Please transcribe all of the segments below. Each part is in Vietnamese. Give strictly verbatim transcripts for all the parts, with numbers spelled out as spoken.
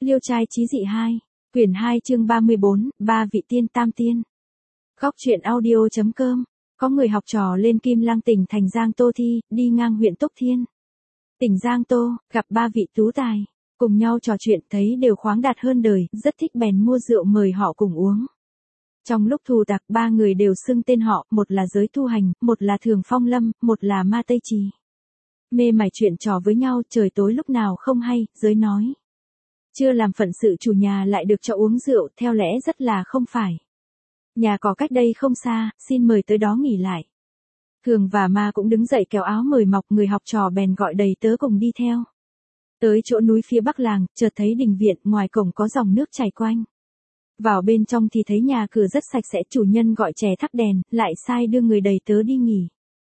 Liêu trai chí dị hai, quyển hai chương ba mươi bốn, ba vị tiên tam tiên. Góc truyện audio chấm com. Có người học trò lên Kim Lăng tỉnh thành Giang Tô thi, đi ngang huyện Tốc Thiên. Tỉnh Giang Tô, gặp ba vị tú tài, cùng nhau trò chuyện thấy đều khoáng đạt hơn đời, rất thích bèn mua rượu mời họ cùng uống. Trong lúc thù tạc ba người đều xưng tên họ, một là Giới Tu Hành, một là Thường Phong Lâm, một là Ma Tây Trì. Mê mải chuyện trò với nhau, trời tối lúc nào không hay, Giới nói. Chưa làm phận sự chủ nhà lại được cho uống rượu, theo lẽ rất là không phải. Nhà có cách đây không xa, xin mời tới đó nghỉ lại. Thường và Ma cũng đứng dậy kéo áo mời mọc, người học trò bèn gọi đầy tớ cùng đi theo. Tới chỗ núi phía bắc làng, chợt thấy đình viện, ngoài cổng có dòng nước chảy quanh. Vào bên trong thì thấy nhà cửa rất sạch sẽ, chủ nhân gọi chè thắp đèn, lại sai đưa người đầy tớ đi nghỉ.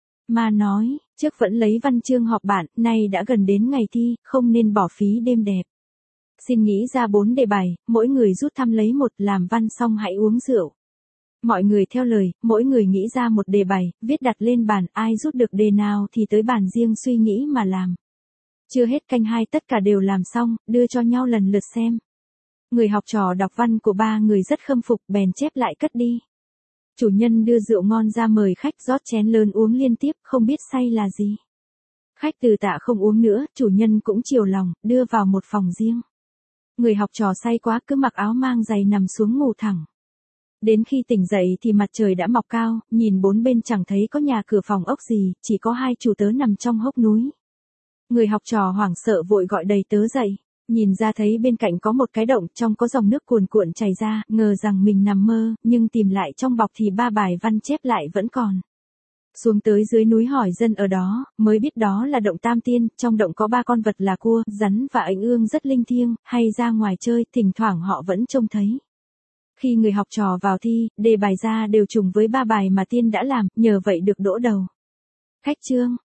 Ma nói, trước vẫn lấy văn chương họp bạn, nay đã gần đến ngày thi, không nên bỏ phí đêm đẹp. Xin nghĩ ra bốn đề bài, mỗi người rút thăm lấy một, làm văn xong hãy uống rượu. Mọi người theo lời, mỗi người nghĩ ra một đề bài, viết đặt lên bàn, ai rút được đề nào thì tới bàn riêng suy nghĩ mà làm. Chưa hết canh hai tất cả đều làm xong, đưa cho nhau lần lượt xem. Người học trò đọc văn của ba người rất khâm phục, bèn chép lại cất đi. Chủ nhân đưa rượu ngon ra mời khách, rót chén lớn uống liên tiếp, không biết say là gì. Khách từ tạ không uống nữa, chủ nhân cũng chiều lòng, đưa vào một phòng riêng. Người học trò say quá cứ mặc áo mang giày nằm xuống ngủ thẳng. Đến khi tỉnh dậy thì mặt trời đã mọc cao, nhìn bốn bên chẳng thấy có nhà cửa phòng ốc gì, chỉ có hai chủ tớ nằm trong hốc núi. Người học trò hoảng sợ vội gọi đầy tớ dậy, nhìn ra thấy bên cạnh có một cái động, trong có dòng nước cuồn cuộn chảy ra, ngờ rằng mình nằm mơ, nhưng tìm lại trong bọc thì ba bài văn chép lại vẫn còn. Xuống tới dưới núi hỏi dân ở đó, mới biết đó là động Tam Tiên, trong động có ba con vật là cua, rắn và ảnh ương rất linh thiêng, hay ra ngoài chơi, thỉnh thoảng họ vẫn trông thấy. Khi người học trò vào thi, đề bài ra đều trùng với ba bài mà tiên đã làm, nhờ vậy được đỗ đầu. Khách chương,